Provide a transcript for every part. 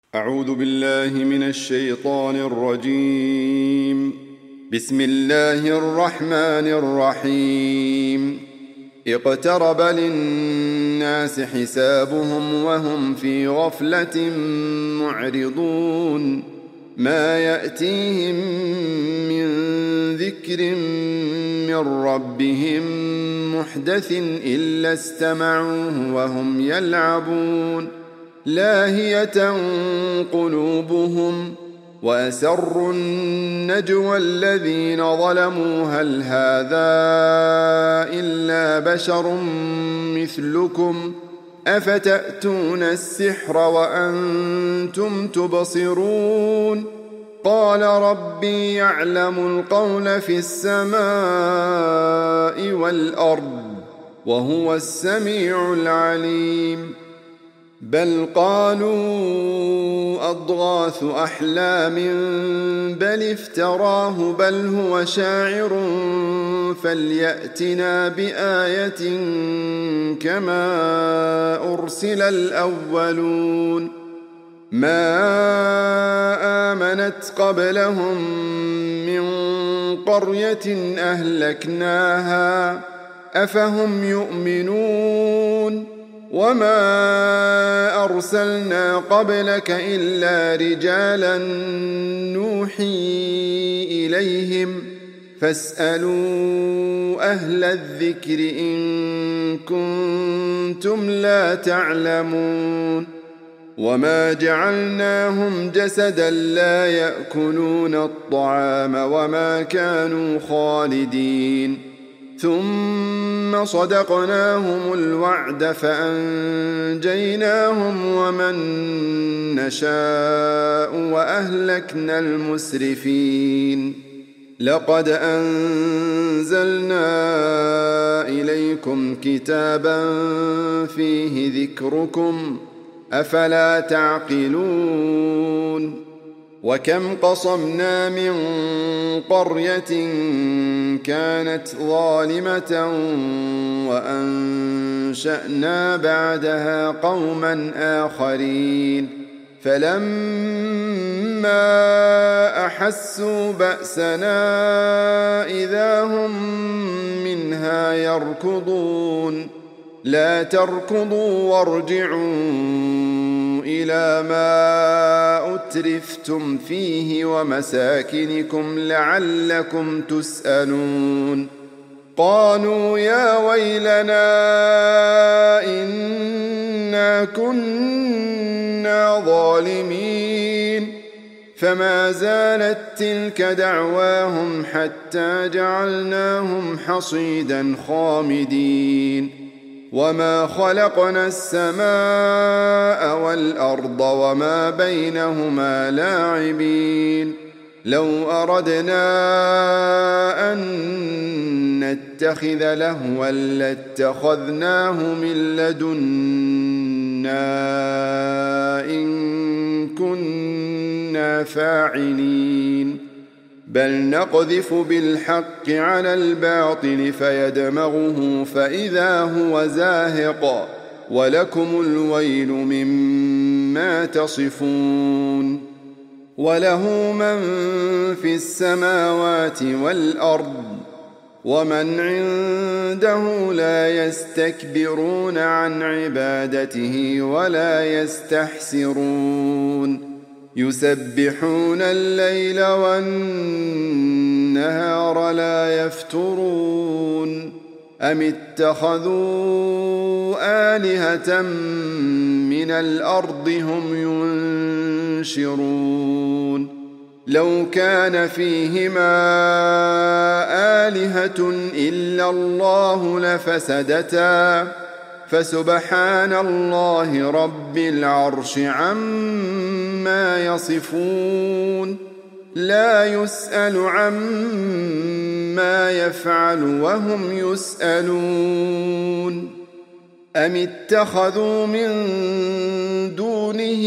أعوذ بالله من الشيطان الرجيم. بسم الله الرحمن الرحيم. اقترب للناس حسابهم وهم في غفلة معرضون. ما يأتيهم من ذكر من ربهم محدث إلا استمعوه وهم يلعبون. لاهية قلوبهم وأسروا النجوى الذين ظلموا هل هذا إلا بشر مثلكم أفتأتون السحر وأنتم تبصرون. قال ربي يعلم القول في السماء والأرض وهو السميع العليم. بل قالوا أضغاث أحلام بل افتراه بل هو شاعر فليأتنا بآية كما أرسل الأولون. ما آمنت قبلهم من قرية أهلكناها أفهم يؤمنون. وما أرسلنا قبلك إلا رجالا نوحي إليهم فاسألوا أهل الذكر إن كنتم لا تعلمون. وما جعلناهم جسدا لا يأكلون الطعام وما كانوا خالدين. ثم صدقناهم الوعد فأنجيناهم ومن نشاء وأهلكنا المسرفين. لقد أنزلنا إليكم كتابا فيه ذكركم أفلا تعقلون. وكم قصمنا من قرية كانت ظالمة وأنشأنا بعدها قوما آخرين فلما أحسوا بأسنا إذا هم منها يركضون. لا تركضوا وارجعوا إلى ما أترفتم فيه ومساكنكم لعلكم تسألون. قالوا يا ويلنا إنا كنا ظالمين. فما زالت تلك دعواهم حتى جعلناهم حصيدا خامدين. وما خلقنا السماء والأرض وما بينهما لاعبين. لو أردنا أن نتخذ لهوا لاتخذناه من لدنا إن كنا فاعلين. بل نقذف بالحق على الباطل فيدمغه فإذا هو زاهق ولكم الويل مما تصفون. وله من في السماوات والأرض ومن عنده لا يستكبرون عن عبادته ولا يستحسرون. يسبحون الليل والنهار لا يفترون. أم اتخذوا آلهة من الأرض هم ينشرون. لو كان فيهما آلهة إلا الله لفسدتا فسبحان الله رب العرش عما يصفون. لا يسأل عما يفعل وهم يسألون. أم اتخذوا من دونه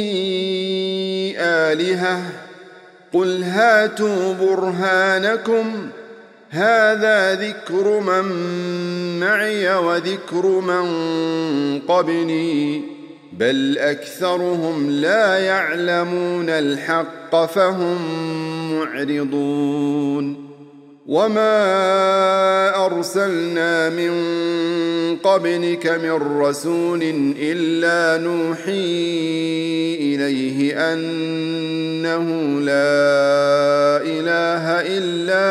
آلهة قل هاتوا برهانكم هذا ذكر من معي وذكر من قبلي بل أكثرهم لا يعلمون الحق فهم معرضون وما أرسلنا من قبلك من رسول إلا نوحي إليه أنه لا إله إلا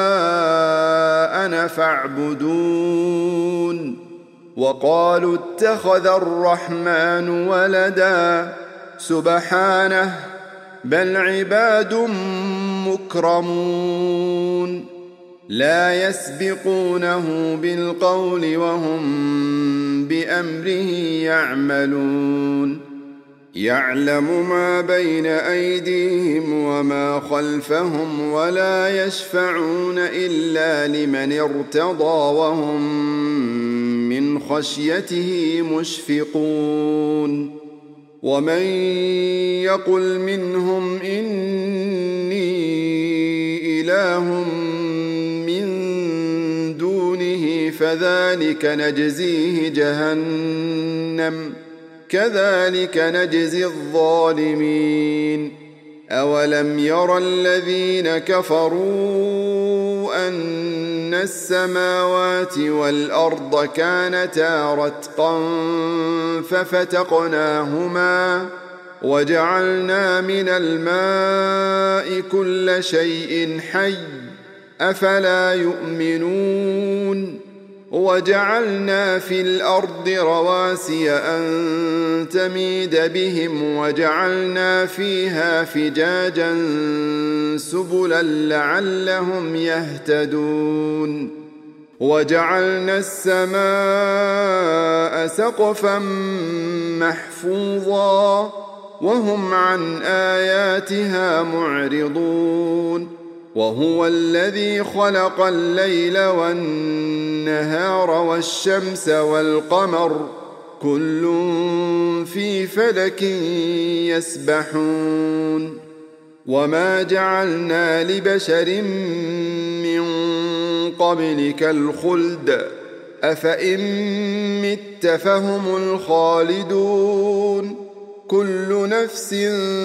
أنا فاعبدون وقالوا اتخذ الرحمن ولدا سبحانه بل عباد مكرمون لا يسبقونه بالقول وهم بأمره يعملون يعلم ما بين أيديهم وما خلفهم ولا يشفعون إلا لمن ارتضى وهم من خشيته مشفقون ومن يقل منهم إني إله من دونه فذلك نجزيه جهنم كذلك نجزي الظالمين أولم ير الذين كفروا أن السماوات والأرض كانتا رتقا ففتقناهما وجعلنا من الماء كل شيء حي أفلا يؤمنون وجعلنا في الأرض رواسي أن تميد بهم وجعلنا فيها فجاجا سبلا لعلهم يهتدون وجعلنا السماء سقفا محفوظا وهم عن آياتها معرضون وهو الذي خلق الليل والنهار والشمس والقمر كل في فلك يسبحون وما جعلنا لبشر من قبلك الخلد أفإن مت فهم الخالدون كل نفس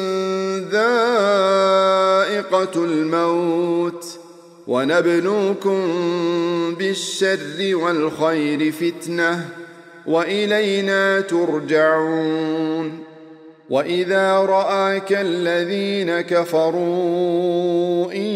ذائقة الموت ونبلوكم بالشر والخير فتنة وإلينا ترجعون وإذا رآك الذين كفروا إن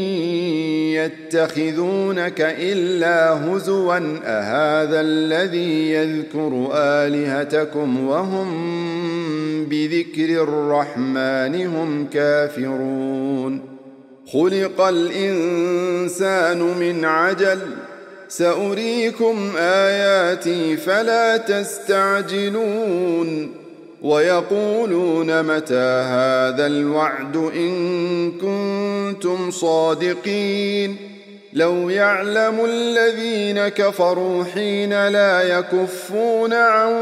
يتخذونك إلا هزوا أهذا الذي يذكر آلهتكم وهم بذكر الرحمن هم كافرون خلق الإنسان من عجل سأريكم آياتي فلا تستعجلون ويقولون متى هذا الوعد إن كنتم صادقين لو يعلم الذين كفروا حين لا يكفون عن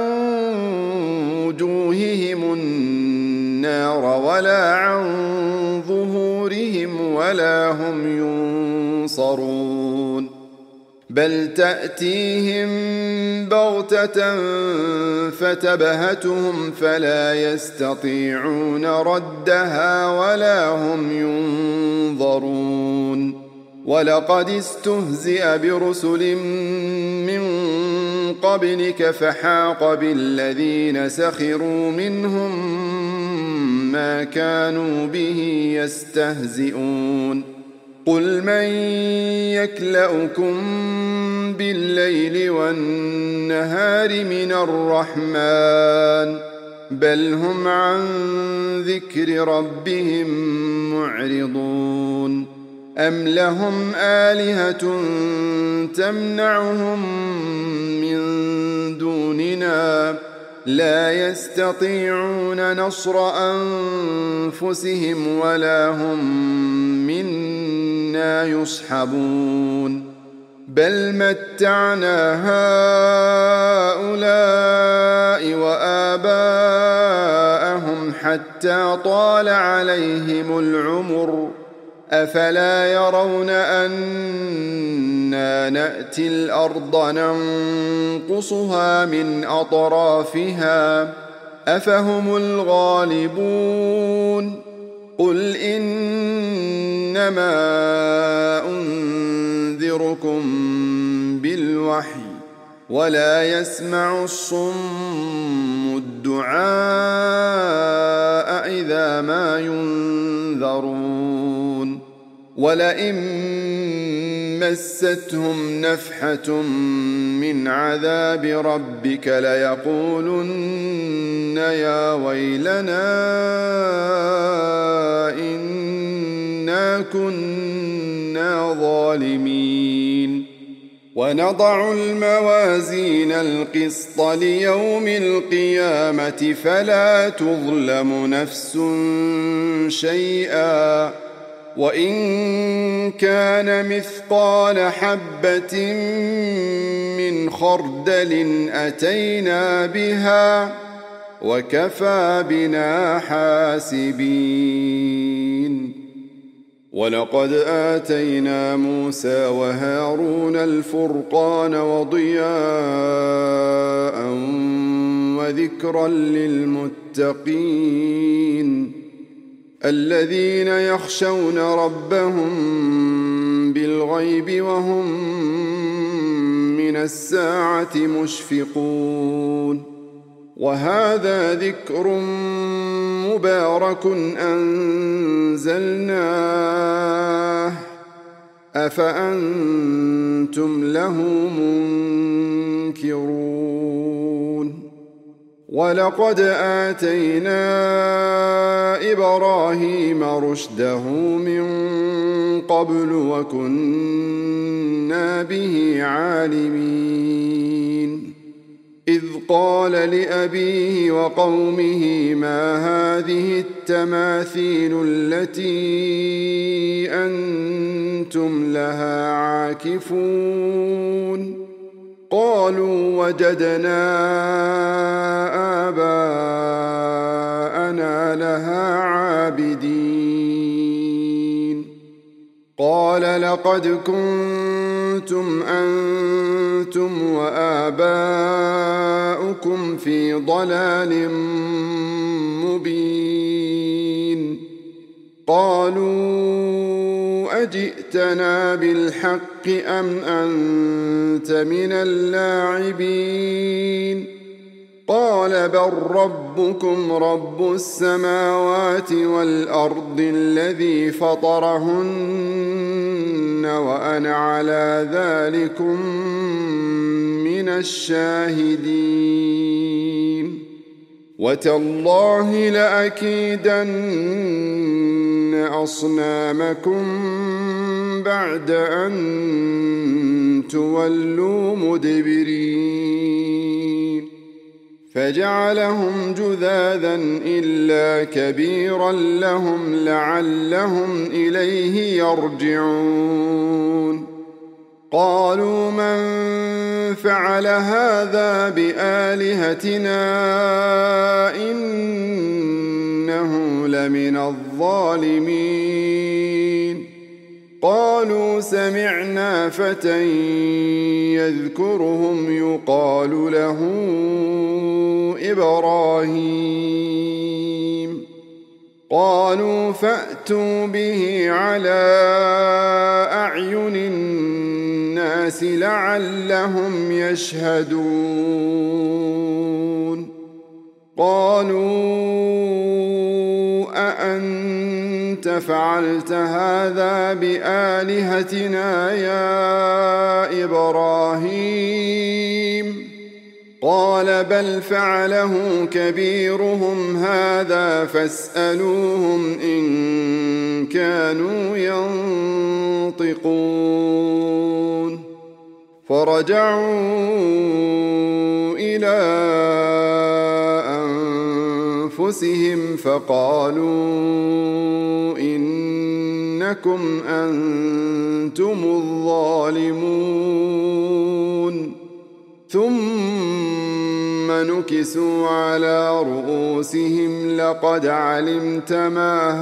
وجوههم النار ولا عن ظهورهم ولا هم ينصرون بل تأتيهم بغتة فتبهتهم فلا يستطيعون ردها ولا هم ينظرون ولقد استهزئ برسل من قبلك فحاق بالذين سخروا منهم ما كانوا به يستهزئون قل من يكلؤكم بالليل والنهار من الرحمن بل هم عن ذكر ربهم معرضون أم لهم آلهة تمنعهم من دوننا لا يستطيعون نصر أنفسهم ولا هم منا يصحبون بل متعنا هؤلاء وآباءهم حتى طال عليهم العمر أفلا يرون أنا نأتي الأرض ننقصها من أطرافها أفهم الغالبون قل إنما أنذركم بالوحي ولا يسمع الصم الدعاء إذا ما ينذرون ولئن مستهم نفحة من عذاب ربك ليقولن يا ويلنا إنا كنا ظالمين ونضع الموازين القسط ليوم القيامة فلا تظلم نفس شيئا وإن كان مثقال حبة من خردل أتينا بها وكفى بنا حاسبين ولقد آتينا موسى وهارون الفرقان وضياء وذكرا للمتقين الذين يخشون ربهم بالغيب وهم من الساعة مشفقون وهذا ذكر مبارك أنزلناه أفأنتم له منكرون ولقد آتينا إبراهيم رشده من قبل وكنا به عالمين إذ قال لأبيه وقومه ما هذه التماثيل التي أنتم لها عاكفون قالوا وجدنا آباءنا لها عابدين قال لقد كنتم أنتم وآباؤكم في ضلال مبين قالوا أجئتنا بالحق أم أنت من اللاعبين قال بل ربكم رب السماوات والأرض الذي فطرهن وأنا على ذلكم من الشاهدين وتالله لأكيدن أصنامكم بعد أن تولوا مدبرين فجعلهم جذاذا إلا كبيرا لهم لعلهم إليه يرجعون قالوا من فعل هذا بآلهتنا إنه لمن الظالمين قالوا سمعنا فتى يذكرهم يقال له إبراهيم قالوا فأتوا به على أعين الناس لعلهم يشهدون قالوا أأنت فعلت هذا بآلهتنا يا إبراهيم قال بل فعله كبيرهم هذا فاسألوهم إن كانوا ينطقون فرجعوا إلى أنفسهم فقالوا إنكم أنتم الظالمون ثم نكسوا على رؤوسهم لقد علمت ما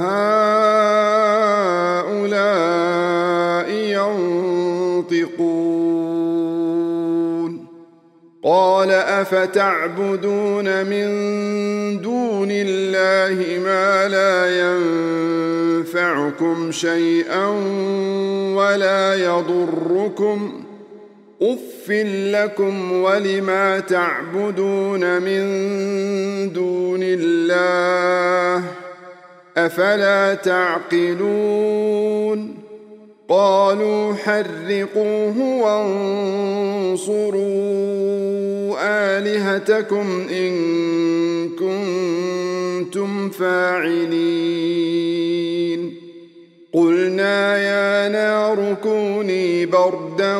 هؤلاء ينطقون قال أفتعبدون من دون الله ما لا ينفعكم شيئا ولا يضركم أف لكم ولما تعبدون من دون الله أفلا تعقلون قالوا حرقوه وانصروا آلهتكم إن كنتم فاعلين قلنا يا نار كوني بردا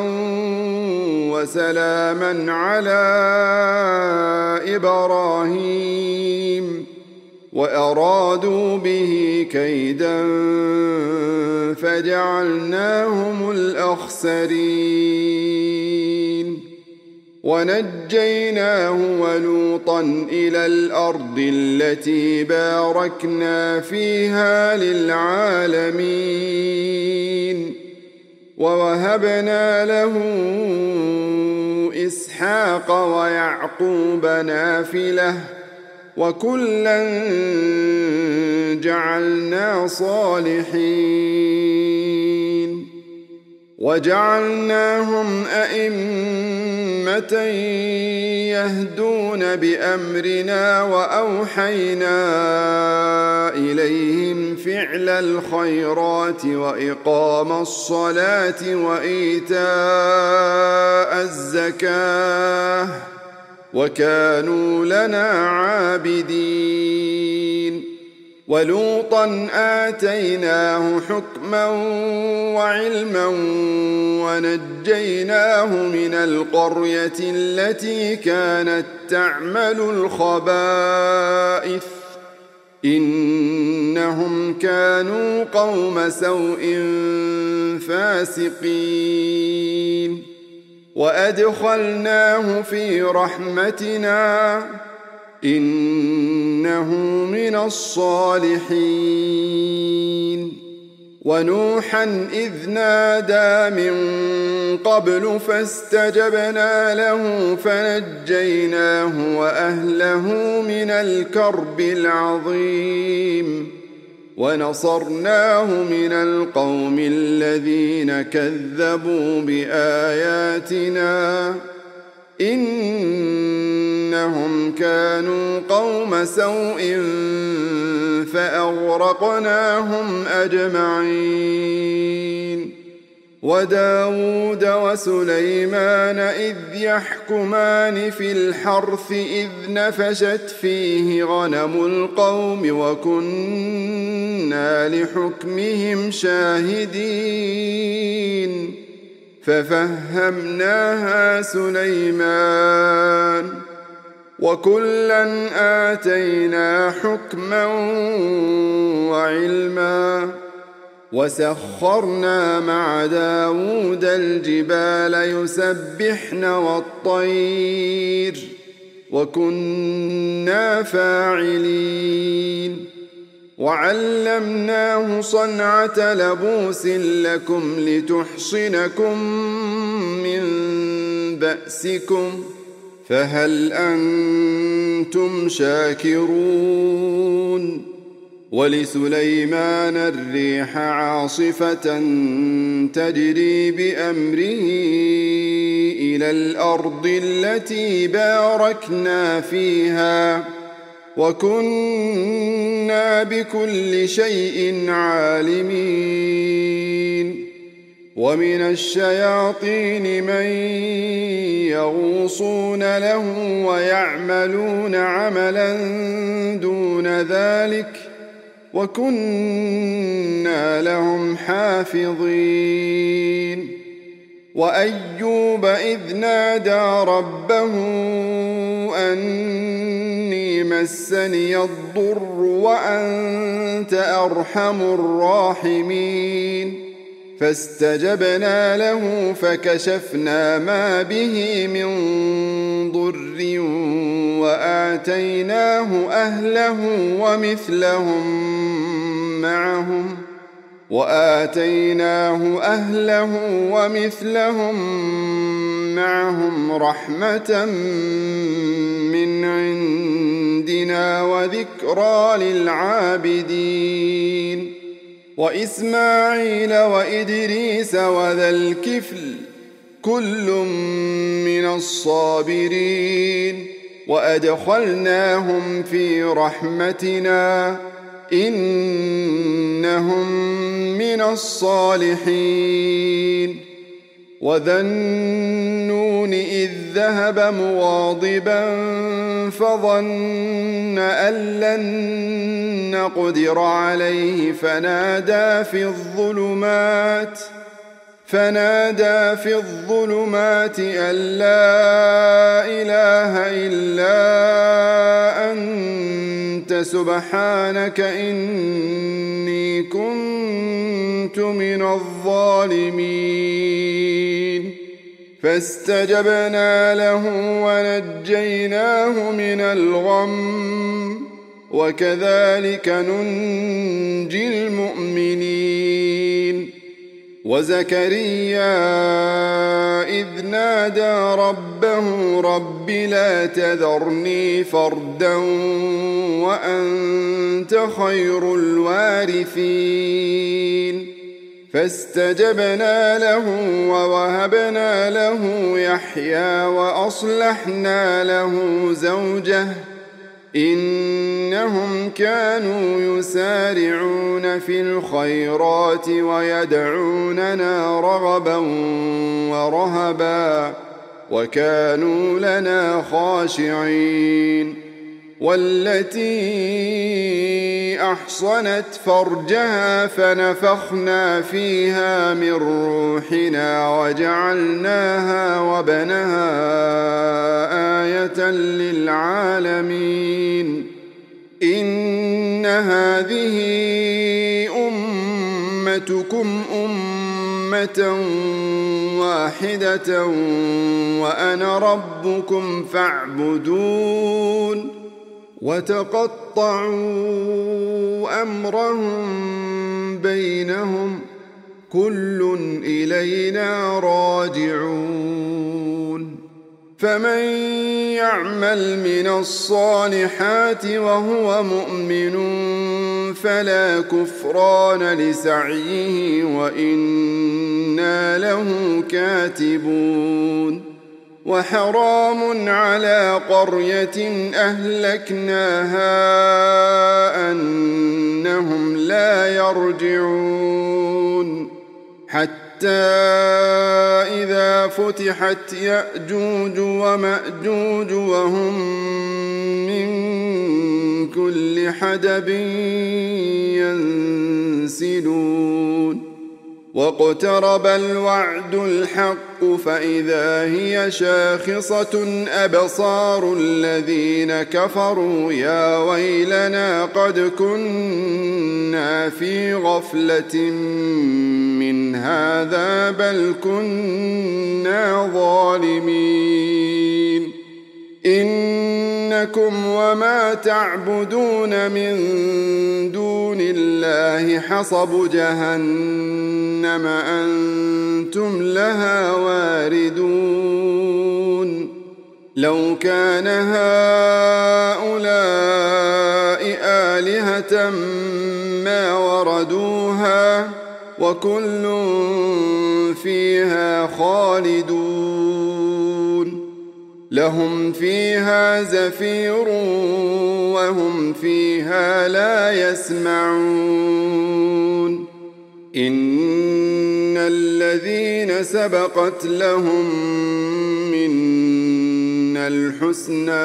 وسلاما على إبراهيم وأرادوا به كيدا فجعلناهم الأخسرين ونجيناه ولوطا إلى الأرض التي باركنا فيها للعالمين ووهبنا له إسحاق ويعقوب نافلة وكلا جعلنا صالحين وجعلناهم أئمة يهدون بأمرنا وأوحينا إليهم فعل الخيرات وإقام الصلاة وإيتاء الزكاة وكانوا لنا عابدين ولوطا آتيناه حكما وعلما ونجيناه من القرية التي كانت تعمل الخبائث إنهم كانوا قوم سوء فاسقين وأدخلناه في رحمتنا إنه من الصالحين ونوحا إذ نادى من قبل فاستجبنا له فنجيناه وأهله من الكرب العظيم ونصرناه من القوم الذين كذبوا بآياتنا إنهم كانوا قوم سوء فأغرقناهم أجمعين وداود وسليمان إذ يحكمان في الحرث إذ نفشت فيه غنم القوم وكنا لحكمهم شاهدين ففهمناها سليمان وكلا آتينا حكما وعلما وسخرنا مع داود الجبال يسبحن والطير وكنا فاعلين وعلمناه صنعة لبوس لكم لتحصنكم من بأسكم فهل أنتم شاكرون ولسليمان الريح عاصفة تجري بأمره إلى الأرض التي باركنا فيها وكنا بكل شيء عالمين ومن الشياطين من يغوصون له ويعملون عملا دون ذلك وكنا لهم حافظين وأيوب إذ نادى ربه أني مسني الضر وأنت أرحم الراحمين فاستجبنا له فكشفنا ما به من ضر وآتيناه أهله ومثلهم معهم رحمة من عندنا وذكرى للعابدين وإسماعيل وإدريس وذا الكفل كل من الصابرين وأدخلناهم في رحمتنا إنهم من الصالحين وذا النون إذ ذهب مغاضبا فظن أن لن نقدر عليه فنادى في الظلمات أن لا إله إلا أنت سبحانك إني كنت من الظالمين فاستجبنا له ونجيناه من الغم وكذلك ننجي المؤمنين وزكريا إذ نادى ربه رب لا تذرني فردا وأنت خير الوارثين فاستجبنا له ووهبنا له يحيى وأصلحنا له زوجه إنهم كانوا يسارعون في الخيرات ويدعوننا رغبا ورهبا وكانوا لنا خاشعين والتي أحصنت فرجها فنفخنا فيها من روحنا وجعلناها وبنها آية للعالمين إن هذه أمتكم أمة واحدة وأنا ربكم فاعبدون وتقطعوا أمرهم بينهم كل إلينا راجعون فمن يعمل من الصالحات وهو مؤمن فلا كفران لسعيه وإنا له كاتبون وحرام على قرية أهلكناها أنهم لا يرجعون حتى إذا فتحت يأجوج ومأجوج وهم من كل حدب ينسلون واقترب الوعد الحق فإذا هي شاخصة أبصار الذين كفروا يا ويلنا قد كنا في غفلة من هذا بل كنا ظالمين إنكم وما تعبدون من دون الله حصب جهنم أنتم لها واردون لو كان هؤلاء آلهة ما وردوها وكل فيها خالدون لهم فيها زفير وهم فيها لا يسمعون إن الذين سبقت لهم منا الحسنى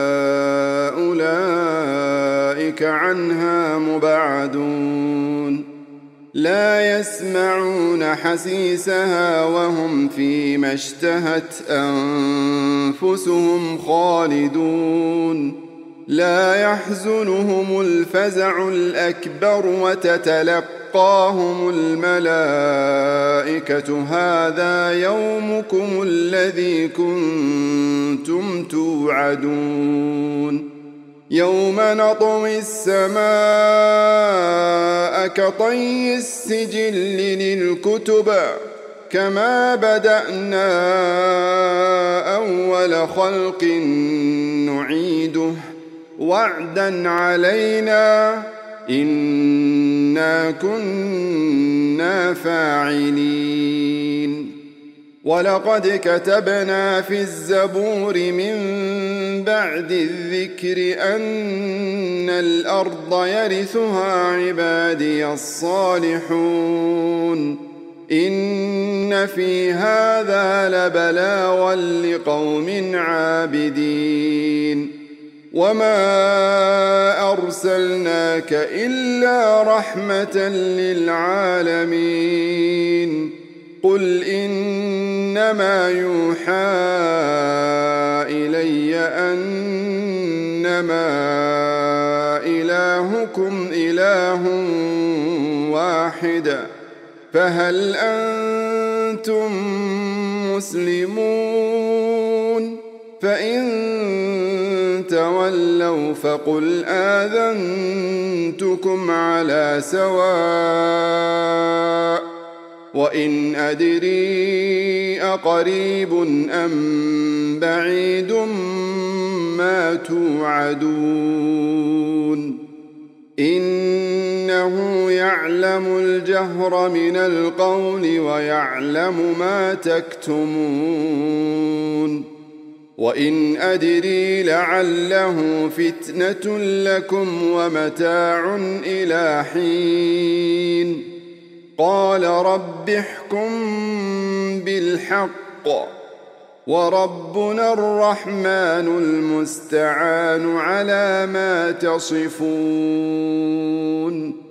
أولئك عنها مبعدون لا يسمعون حسيسها وهم فيما اشتهت أنفسهم خالدون لا يحزنهم الفزع الأكبر وتتلقاهم الملائكة هذا يومكم الذي كنتم توعدون يوم نطوي السماء كطي السجل للكتب كما بدأنا أول خلق نعيده وعدا علينا إنا كنا فاعلين ولقد كتبنا في الزبور من بعد الذكر أن الأرض يرثها عبادي الصالحون إن في هذا لبلاغا لقوم عابدين وما أرسلناك إلا رحمة للعالمين قل إنما يوحى إلي أنما إلهكم إله واحد فهل أنتم مسلمون فإن تولوا فقل آذنتكم على سواء وإن أدري أقريب أم بعيد ما توعدون إنه يعلم الجهر من القول ويعلم ما تكتمون وإن أدري لعله فتنة لكم ومتاع إلى حين قال رب احكم بالحق وربنا الرحمن المستعان على ما تصفون